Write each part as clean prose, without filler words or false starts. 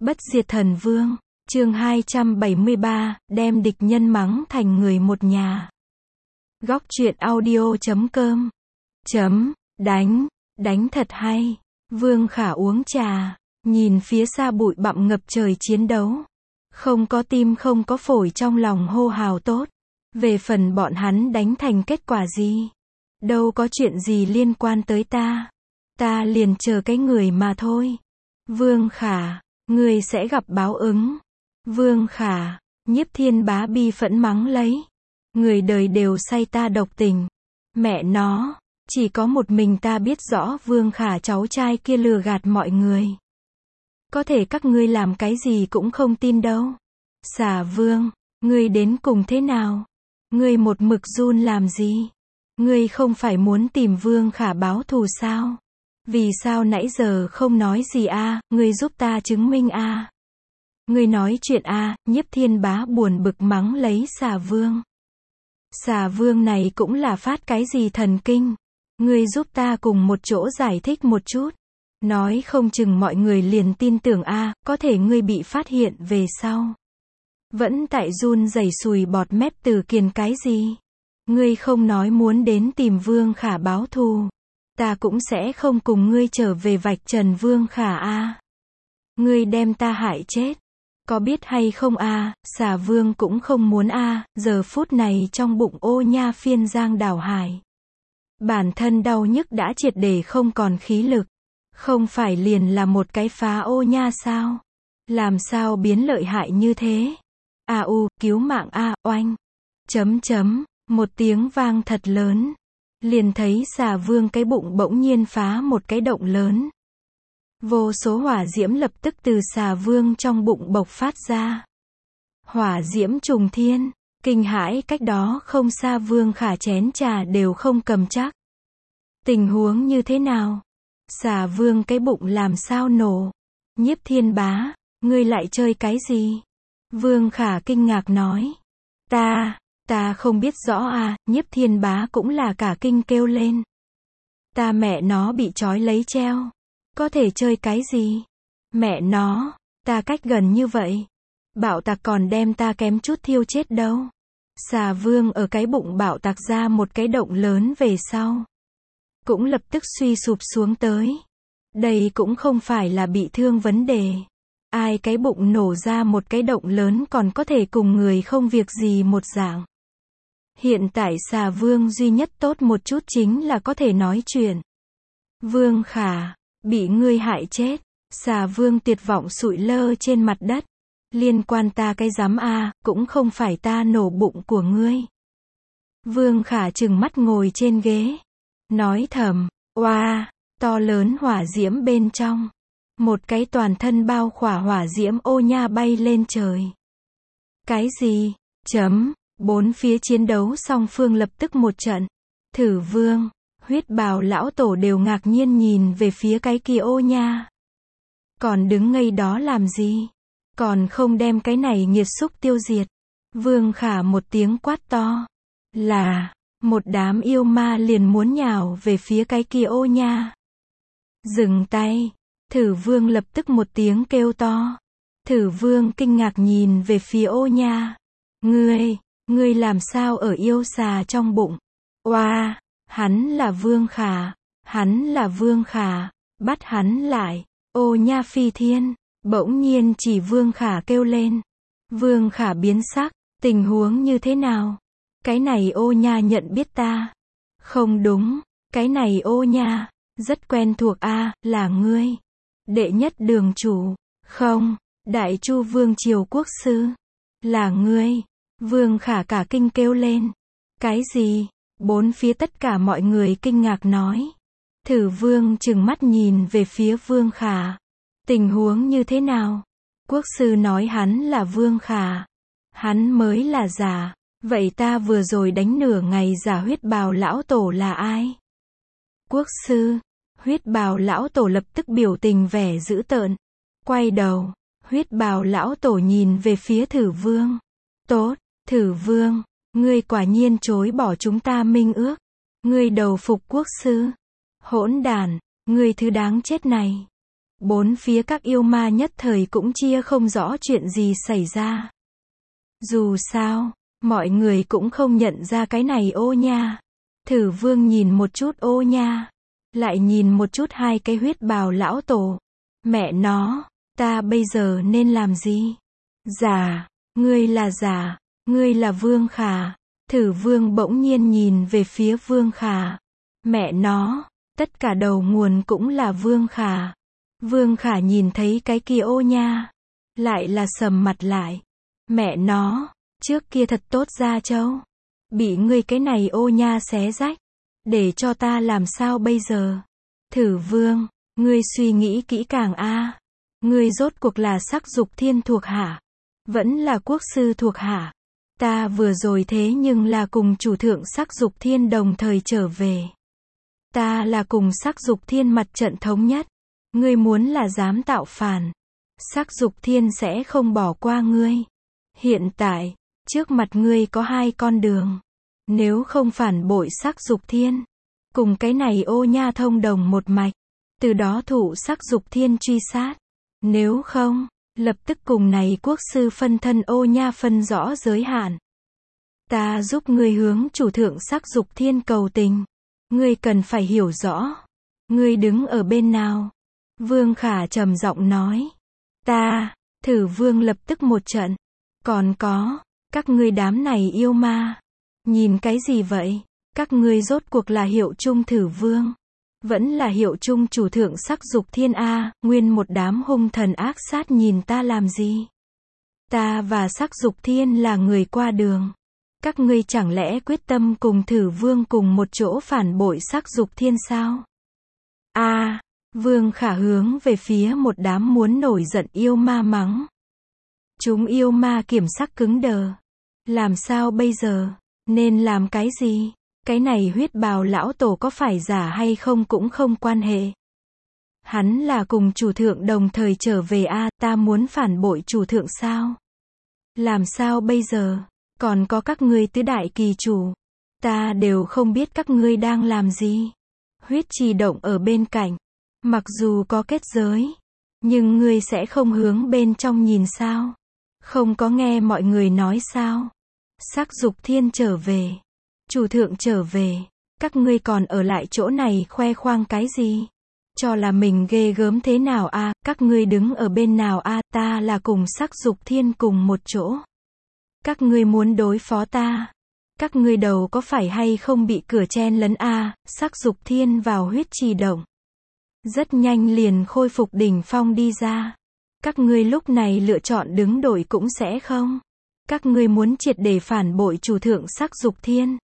Bất diệt thần vương, chương 273, đem địch nhân mắng thành người một nhà. Góc truyện audio.com đánh thật hay. Vương Khả uống trà, nhìn phía xa bụi bặm ngập trời chiến đấu. Không có tim không có phổi trong lòng hô hào tốt. Về phần bọn hắn đánh thành kết quả gì? Đâu có chuyện gì liên quan tới ta. Ta liền chờ cái người mà thôi. Vương Khả, ngươi sẽ gặp báo ứng. Vương Khả, Nhiếp Thiên Bá bi phẫn mắng lấy. Người đời đều say ta độc tình. Mẹ nó, chỉ có một mình ta biết rõ Vương Khả cháu trai kia lừa gạt mọi người. Có thể các ngươi làm cái gì cũng không tin đâu. Xà Vương, ngươi đến cùng thế nào? Ngươi một mực run làm gì? Ngươi không phải muốn tìm Vương Khả báo thù sao? Vì sao nãy giờ không nói gì a? Ngươi giúp ta chứng minh a. Ngươi nói chuyện a. Nhiếp Thiên Bá buồn bực mắng lấy Xà Vương. Xà Vương này cũng là phát cái gì thần kinh? Ngươi giúp ta cùng một chỗ giải thích một chút. Nói không chừng mọi người liền tin tưởng a. Có thể ngươi bị phát hiện về sau. Vẫn tại run rẩy sùi bọt mép từ kiền cái gì? Ngươi không nói muốn đến tìm Vương Khả báo thù. Ta cũng sẽ không cùng ngươi trở về vạch trần Vương Khả a. Ngươi đem ta hại chết. Có biết hay không a? Xà Vương cũng không muốn a. Giờ phút này trong bụng ô nha phiên giang đảo hải. Bản thân đau nhức đã triệt để không còn khí lực. Không phải liền là một cái phá ô nha sao? Làm sao biến lợi hại như thế? Cứu mạng a, oanh. Một tiếng vang thật lớn. Liền thấy Xà Vương cái bụng bỗng nhiên phá một cái động lớn. Vô số hỏa diễm lập tức từ Xà Vương trong bụng bộc phát ra. Hỏa diễm trùng thiên, kinh hãi cách đó không xa Vương Khả chén trà đều không cầm chắc. Tình huống như thế nào? Xà Vương cái bụng làm sao nổ? Nhiếp Thiên Bá, ngươi lại chơi cái gì? Vương Khả kinh ngạc nói. Ta không biết rõ à. Nhiếp Thiên Bá cũng là cả kinh kêu lên. Ta mẹ nó bị trói lấy treo. Có thể chơi cái gì? Mẹ nó, ta cách gần như vậy. Bạo tặc còn đem ta kém chút thiêu chết đâu. Xà Vương ở cái bụng bạo tặc ra một cái động lớn về sau. Cũng lập tức suy sụp xuống tới. Đây cũng không phải là bị thương vấn đề. Ai cái bụng nổ ra một cái động lớn còn có thể cùng người không việc gì một dạng. Hiện tại Xà Vương duy nhất tốt một chút chính là có thể nói chuyện. Vương Khả, bị ngươi hại chết. Xà Vương tuyệt vọng sụi lơ trên mặt đất. Liên quan ta cái dám a, cũng không phải ta nổ bụng của ngươi. Vương Khả trừng mắt ngồi trên ghế. Nói thầm, oa, to lớn hỏa diễm bên trong. Một cái toàn thân bao khỏa hỏa diễm ô nha bay lên trời. Cái gì? Bốn phía chiến đấu song phương lập tức một trận. Thử Vương, Huyết Bào lão tổ đều ngạc nhiên nhìn về phía cái kia ô nha. Còn đứng ngây đó làm gì? Còn không đem cái này nghiệt xúc tiêu diệt. Vương Khả một tiếng quát to. Là, một đám yêu ma liền muốn nhào về phía cái kia ô nha. Dừng tay. Thử Vương lập tức một tiếng kêu to. Thử Vương kinh ngạc nhìn về phía ô nha. Ngươi làm sao ở yêu xà trong bụng? Oa, hắn là Vương Khả, bắt hắn lại. Ô nha phi thiên, bỗng nhiên chỉ Vương Khả kêu lên. Vương Khả biến sắc, tình huống như thế nào? Cái này ô nha nhận biết ta. Không đúng, cái này ô nha, rất quen thuộc a, là ngươi. Đệ nhất đường chủ, không, Đại Chu Vương Triều Quốc Sư. Là ngươi. Vương Khả cả kinh kêu lên. Cái gì? Bốn phía tất cả mọi người kinh ngạc nói. Thử Vương trừng mắt nhìn về phía Vương Khả. Tình huống như thế nào? Quốc sư nói hắn là Vương Khả. Hắn mới là giả. Vậy ta vừa rồi đánh nửa ngày giả Huyết Bào lão tổ là ai? Quốc sư. Huyết Bào lão tổ lập tức biểu tình vẻ dữ tợn. Quay đầu. Huyết Bào lão tổ nhìn về phía Thử Vương. Tốt, Thử Vương, ngươi quả nhiên chối bỏ chúng ta minh ước. Ngươi đầu phục quốc sư. Hỗn đản, ngươi thứ đáng chết này. Bốn phía các yêu ma nhất thời cũng chia không rõ chuyện gì xảy ra. Dù sao, mọi người cũng không nhận ra cái này Ô Nha. Thử Vương nhìn một chút Ô Nha, lại nhìn một chút hai cái huyết bào lão tổ. Mẹ nó, ta bây giờ nên làm gì? Giả, ngươi là giả, ngươi là Vương Khả. Thử Vương bỗng nhiên nhìn về phía Vương Khả. Mẹ nó, tất cả đầu nguồn cũng là Vương Khả. Vương Khả nhìn thấy cái kia Ô Nha, lại là sầm mặt lại. Mẹ nó, trước kia thật tốt ra châu. Bị ngươi cái này Ô Nha xé rách. Để cho ta làm sao bây giờ? Thử Vương, ngươi suy nghĩ kỹ càng a. Ngươi rốt cuộc là Sắc Dục Thiên thuộc hạ, vẫn là quốc sư thuộc hạ. Ta vừa rồi thế nhưng là cùng chủ thượng Sắc Dục Thiên đồng thời trở về. Ta là cùng Sắc Dục Thiên mặt trận thống nhất. Ngươi muốn là dám tạo phản, Sắc Dục Thiên sẽ không bỏ qua ngươi. Hiện tại, trước mặt ngươi có hai con đường. Nếu không phản bội Sắc Dục Thiên, cùng cái này Ô Nha thông đồng một mạch, từ đó thụ Sắc Dục Thiên truy sát. Nếu không, lập tức cùng này quốc sư phân thân Ô Nha phân rõ giới hạn. Ta giúp ngươi hướng chủ thượng Sắc Dục Thiên cầu tình. Ngươi cần phải hiểu rõ. Ngươi đứng ở bên nào? Vương Khả trầm giọng nói. Ta, Thử Vương lập tức một trận. Còn có, các ngươi đám này yêu ma. Nhìn cái gì vậy? Các ngươi rốt cuộc là hiệu chung Thử Vương, vẫn là hiệu chung chủ thượng Sắc Dục Thiên a? Nguyên một đám hung thần ác sát nhìn ta làm gì? Ta và Sắc Dục Thiên là người qua đường. Các ngươi chẳng lẽ quyết tâm cùng Thử Vương cùng một chỗ phản bội Sắc Dục Thiên sao? A, Vương Khả hướng về phía một đám muốn nổi giận yêu ma mắng. Chúng yêu ma kiểm sắc cứng đờ. Làm sao bây giờ? Nên làm cái gì? Cái này huyết bào lão tổ có phải giả hay không cũng không quan hệ. Hắn là cùng chủ thượng đồng thời trở về a, ta muốn phản bội chủ thượng sao? Làm sao bây giờ? Còn có các ngươi tứ đại kỳ chủ. Ta đều không biết các ngươi đang làm gì. Huyết trì động ở bên cạnh. Mặc dù có kết giới, nhưng ngươi sẽ không hướng bên trong nhìn sao? Không có nghe mọi người nói sao? Sắc Dục Thiên trở về. Chủ thượng trở về. Các ngươi còn ở lại chỗ này khoe khoang cái gì? Cho là mình ghê gớm thế nào a? Các ngươi đứng ở bên nào a? Ta là cùng Sắc Dục Thiên cùng một chỗ. Các ngươi muốn đối phó ta. Các ngươi đầu có phải hay không bị cửa chen lấn a? Sắc Dục Thiên vào huyết trì động. Rất nhanh liền khôi phục đỉnh phong đi ra. Các ngươi lúc này lựa chọn đứng đổi cũng sẽ không. Các ngươi muốn triệt để phản bội chủ thượng Sắc Dục Thiên.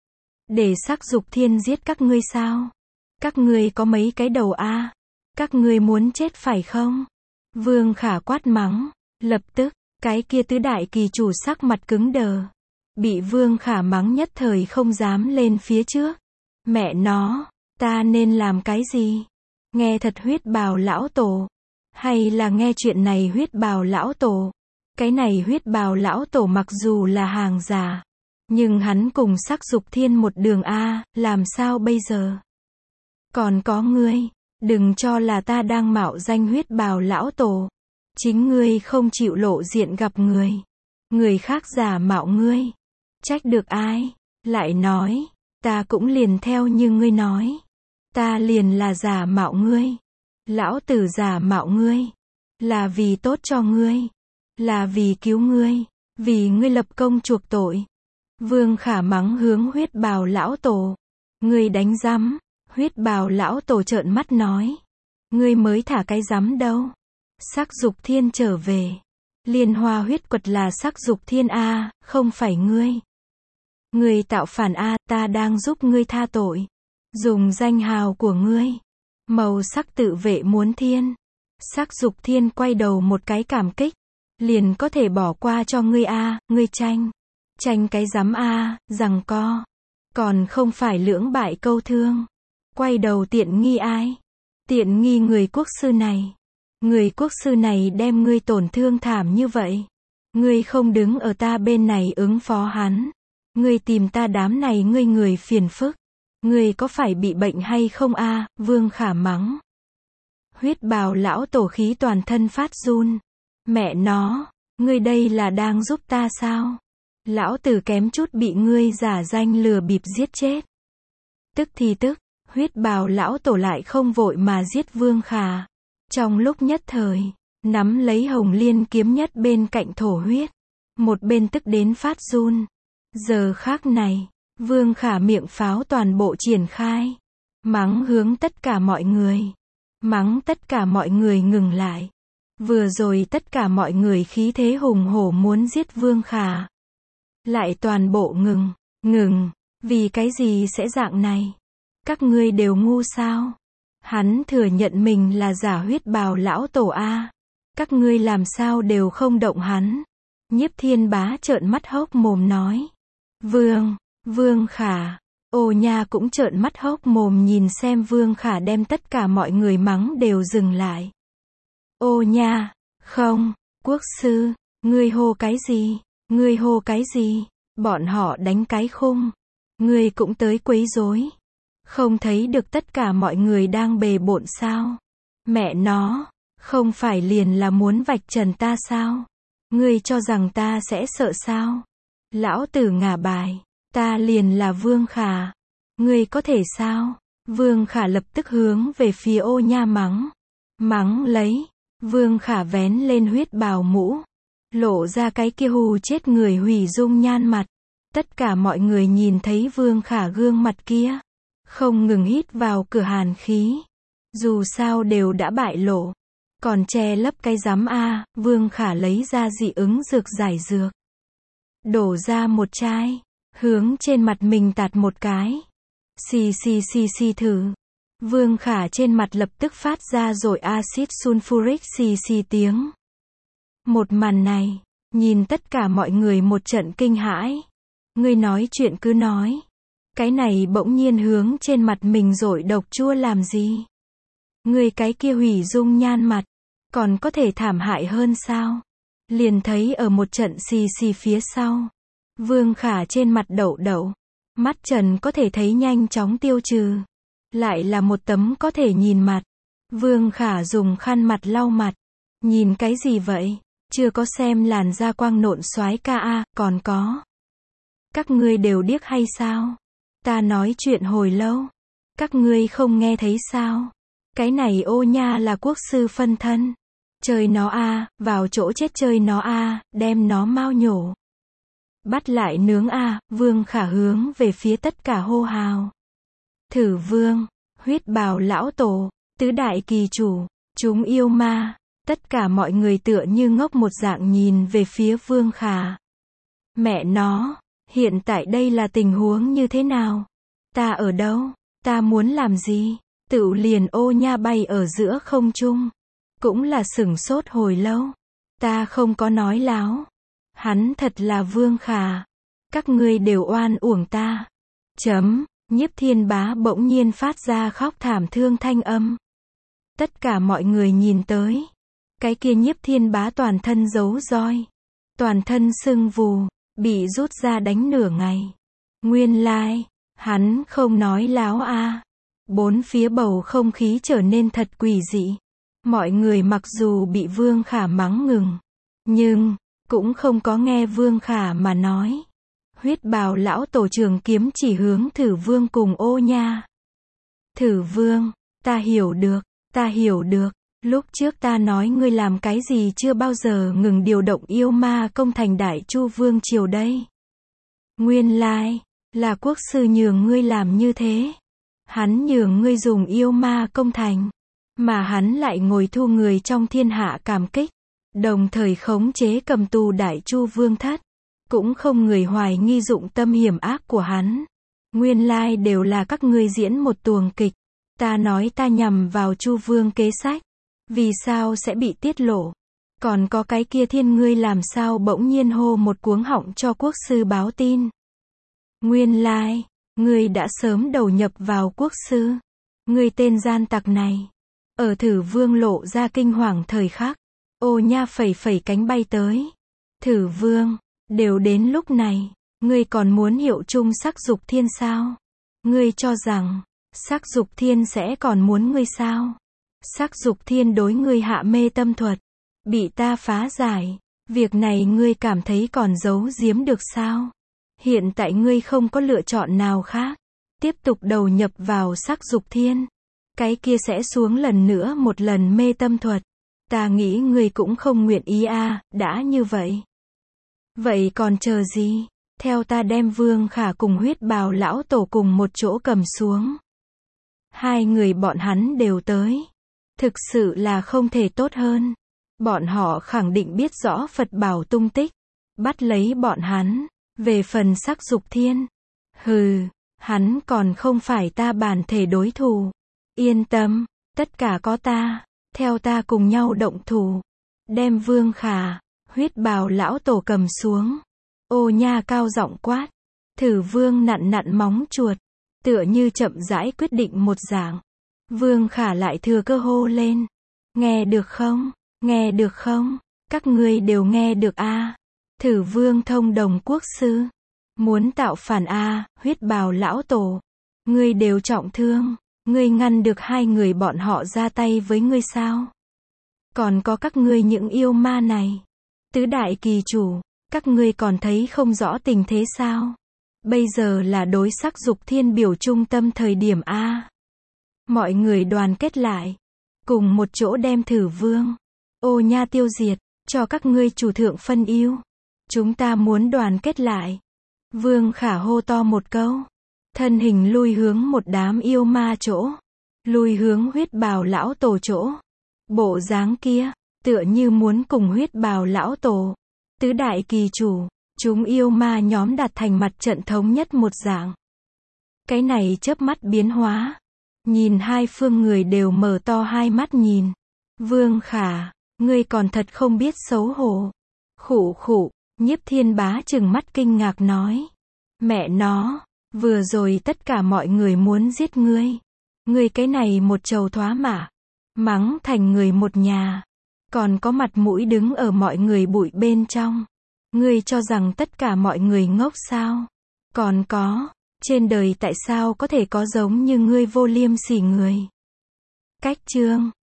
Để Sắc Dục Thiên giết các ngươi sao? Các ngươi có mấy cái đầu a? Các ngươi muốn chết phải không? Vương Khả quát mắng. Lập tức, cái kia tứ đại kỳ chủ sắc mặt cứng đờ. Bị Vương Khả mắng nhất thời không dám lên phía trước. Mẹ nó, ta nên làm cái gì? Nghe thật huyết bào lão tổ? Hay là nghe chuyện này huyết bào lão tổ? Cái này huyết bào lão tổ mặc dù là hàng giả, nhưng hắn cùng Sắc Dục Thiên một đường a, làm sao bây giờ? Còn có ngươi, đừng cho là ta đang mạo danh huyết bào lão tổ. Chính ngươi không chịu lộ diện gặp người. Người khác giả mạo ngươi. Trách được ai? Lại nói, ta cũng liền theo như ngươi nói. Ta liền là giả mạo ngươi. Lão tử giả mạo ngươi. Là vì tốt cho ngươi. Là vì cứu ngươi. Vì ngươi lập công chuộc tội. Vương Khả mắng hướng huyết bào lão tổ. Ngươi đánh rắm. Huyết bào lão tổ trợn mắt nói. Ngươi mới thả cái rắm đâu. Sắc Dục Thiên trở về. Liên hoa huyết quật là Sắc Dục Thiên a, không phải ngươi. Ngươi tạo phản a, ta đang giúp ngươi tha tội. Dùng danh hào của ngươi. Màu sắc tự vệ muốn thiên. Sắc Dục Thiên quay đầu một cái cảm kích. Liền có thể bỏ qua cho ngươi a, ngươi tranh. Tranh cái rắm a, giằng co. Còn không phải lưỡng bại câu thương. Quay đầu tiện nghi ai? Tiện nghi người quốc sư này. Người quốc sư này đem ngươi tổn thương thảm như vậy. Ngươi không đứng ở ta bên này ứng phó hắn. Ngươi tìm ta đám này ngươi người phiền phức. Ngươi có phải bị bệnh hay không a? Vương Khả mắng. Huyết bào lão tổ khí toàn thân phát run. Mẹ nó, ngươi đây là đang giúp ta sao? Lão tử kém chút bị ngươi giả danh lừa bịp giết chết. Tức thì tức, huyết bào lão tổ lại không vội mà giết Vương Khả. Trong lúc nhất thời, nắm lấy Hồng Liên kiếm nhất bên cạnh thổ huyết. Một bên tức đến phát run. Giờ khác này, Vương Khả miệng pháo toàn bộ triển khai. Mắng hướng tất cả mọi người. Mắng tất cả mọi người ngừng lại. Vừa rồi tất cả mọi người khí thế hùng hổ muốn giết Vương Khả. Lại toàn bộ ngừng. Vì cái gì sẽ dạng này? Các ngươi đều ngu sao? Hắn thừa nhận mình là giả huyết bào lão tổ a. Các ngươi làm sao đều không động hắn? Nhiếp Thiên Bá trợn mắt hốc mồm nói. Vương Khả. Ô Nha cũng trợn mắt hốc mồm nhìn xem Vương Khả đem tất cả mọi người mắng đều dừng lại. Ô Nha, không, quốc sư, ngươi hô cái gì? Ngươi hô cái gì? Bọn họ đánh cái khung. Ngươi cũng tới quấy rối. Không thấy được tất cả mọi người đang bề bộn sao? Mẹ nó, không phải liền là muốn vạch trần ta sao? Ngươi cho rằng ta sẽ sợ sao? Lão tử ngả bài, ta liền là Vương Khả. Ngươi có thể sao? Vương Khả lập tức hướng về phía Ô Nha mắng. Mắng lấy. Vương Khả vén lên huyết bào mũ. Lộ ra cái kia hù chết người hủy dung nhan mặt. Tất cả mọi người nhìn thấy Vương Khả gương mặt kia. Không ngừng hít vào cửa hàn khí. Dù sao đều đã bại lộ. Còn che lấp cái rắm a. Vương Khả lấy ra dị ứng dược giải dược. Đổ ra một chai. Hướng trên mặt mình tạt một cái. Xì thử. Vương Khả trên mặt lập tức phát ra rồi axit sulfuric xì tiếng. Một màn này, nhìn tất cả mọi người một trận kinh hãi. Ngươi nói chuyện cứ nói. Cái này bỗng nhiên hướng trên mặt mình rội độc chua làm gì? Ngươi cái kia hủy dung nhan mặt, còn có thể thảm hại hơn sao? Liền thấy ở một trận xì phía sau. Vương Khả trên mặt đậu. Mắt trần có thể thấy nhanh chóng tiêu trừ. Lại là một tấm có thể nhìn mặt. Vương Khả dùng khăn mặt lau mặt. Nhìn cái gì vậy? Chưa có xem làn da quang nộn soái ca a, còn có. Các ngươi đều điếc hay sao? Ta nói chuyện hồi lâu. Các ngươi không nghe thấy sao? Cái này Ô Nha là quốc sư phân thân. Chơi nó a, vào chỗ chết chơi nó a, đem nó mau nhổ. Bắt lại nướng a. Vương Khả hướng về phía tất cả hô hào. Thử Vương, huyết bào lão tổ, tứ đại kỳ chủ, chúng yêu ma. Tất cả mọi người tựa như ngốc một dạng nhìn về phía Vương Khả. Mẹ nó, hiện tại đây là tình huống như thế nào? Ta ở đâu? Ta muốn làm gì? Tựu liền Ô Nha bay ở giữa không trung. Cũng là sửng sốt hồi lâu. Ta không có nói láo. Hắn thật là Vương Khả. Các ngươi đều oan uổng ta. Nhiếp Thiên Bá bỗng nhiên phát ra khóc thảm thương thanh âm. Tất cả mọi người nhìn tới. Cái kia Nhiếp Thiên Bá toàn thân giấu roi. Toàn thân sưng vù, bị rút ra đánh nửa ngày. Nguyên lai, hắn không nói láo a. Bốn phía bầu không khí trở nên thật quỷ dị. Mọi người mặc dù bị Vương Khả mắng ngừng, nhưng cũng không có nghe Vương Khả mà nói. Huyết bào lão tổ trường kiếm chỉ hướng Thử Vương cùng Ô Nha. Thử Vương, ta hiểu được. Lúc trước ta nói ngươi làm cái gì chưa bao giờ ngừng điều động yêu ma công thành Đại Chu Vương triều đây. Nguyên lai, là quốc sư nhường ngươi làm như thế. Hắn nhường ngươi dùng yêu ma công thành. Mà hắn lại ngồi thu người trong thiên hạ cảm kích. Đồng thời khống chế cầm tù Đại Chu Vương thất. Cũng không người hoài nghi dụng tâm hiểm ác của hắn. Nguyên lai đều là các ngươi diễn một tuồng kịch. Ta nói ta nhằm vào Chu Vương kế sách. Vì sao sẽ bị tiết lộ? Còn có cái kia thiên ngươi làm sao bỗng nhiên hô một cuống họng cho quốc sư báo tin? Nguyên lai, ngươi đã sớm đầu nhập vào quốc sư. Ngươi tên gian tặc này. Ở Thử Vương lộ ra kinh hoàng thời khắc. Ô Nha phẩy cánh bay tới. Thử Vương, đều đến lúc này, ngươi còn muốn hiệu chung Sắc Dục Thiên sao? Ngươi cho rằng, Sắc Dục Thiên sẽ còn muốn ngươi sao? Sắc Dục Thiên đối ngươi hạ mê tâm thuật, bị ta phá giải. Việc này ngươi cảm thấy còn giấu giếm được sao? Hiện tại ngươi không có lựa chọn nào khác. Tiếp tục đầu nhập vào Sắc Dục Thiên. Cái kia sẽ xuống lần nữa một lần mê tâm thuật. Ta nghĩ ngươi cũng không nguyện ý đã như vậy. Vậy còn chờ gì? Theo ta đem Vương Khả cùng Huyết Bào lão tổ cùng một chỗ cầm xuống. Hai người bọn hắn đều tới. Thực sự là không thể tốt hơn. Bọn họ khẳng định biết rõ Phật bảo tung tích. Bắt lấy bọn hắn. Về phần Sắc Dục Thiên. Hừ, hắn còn không phải ta bản thể đối thủ. Yên tâm, tất cả có ta. Theo ta cùng nhau động thủ. Đem Vương Khả, Huyết Bào lão tổ cầm xuống. Ô Nha cao giọng quát. Thử Vương nặn nặn móng chuột. Tựa như chậm rãi quyết định một dạng. Vương Khả lại thừa cơ hô lên. Nghe được không? Nghe được không? Các ngươi đều nghe được Thử Vương thông đồng quốc sư. Muốn tạo phản Huyết Bào lão tổ. Ngươi đều trọng thương. Ngươi ngăn được hai người bọn họ ra tay với ngươi sao? Còn có các ngươi những yêu ma này. Tứ đại kỳ chủ. Các ngươi còn thấy không rõ tình thế sao? Bây giờ là đối Sắc Dục Thiên biểu trung tâm thời điểm Mọi người đoàn kết lại. Cùng một chỗ đem Thử Vương. Ô Nha tiêu diệt. Cho các ngươi chủ thượng phân ưu. Chúng ta muốn đoàn kết lại. Vương Khả hô to một câu. Thân hình lui hướng một đám yêu ma chỗ. Lui hướng Huyết Bào lão tổ chỗ. Bộ dáng kia. Tựa như muốn cùng Huyết Bào lão tổ. Tứ đại kỳ chủ. Chúng yêu ma nhóm đặt thành mặt trận thống nhất một dạng. Cái này chớp mắt biến hóa. Nhìn hai phương người đều mở to hai mắt nhìn. Vương Khả, ngươi còn thật không biết xấu hổ. Khụ khụ, Nhiếp Thiên Bá trừng mắt kinh ngạc nói. Mẹ nó, vừa rồi tất cả mọi người muốn giết ngươi. Ngươi cái này một trầu thoá mạ. Mắng thành người một nhà. Còn có mặt mũi đứng ở mọi người bụi bên trong. Ngươi cho rằng tất cả mọi người ngốc sao? Còn có, trên đời tại sao có thể có giống như ngươi vô liêm sỉ người? Cách chương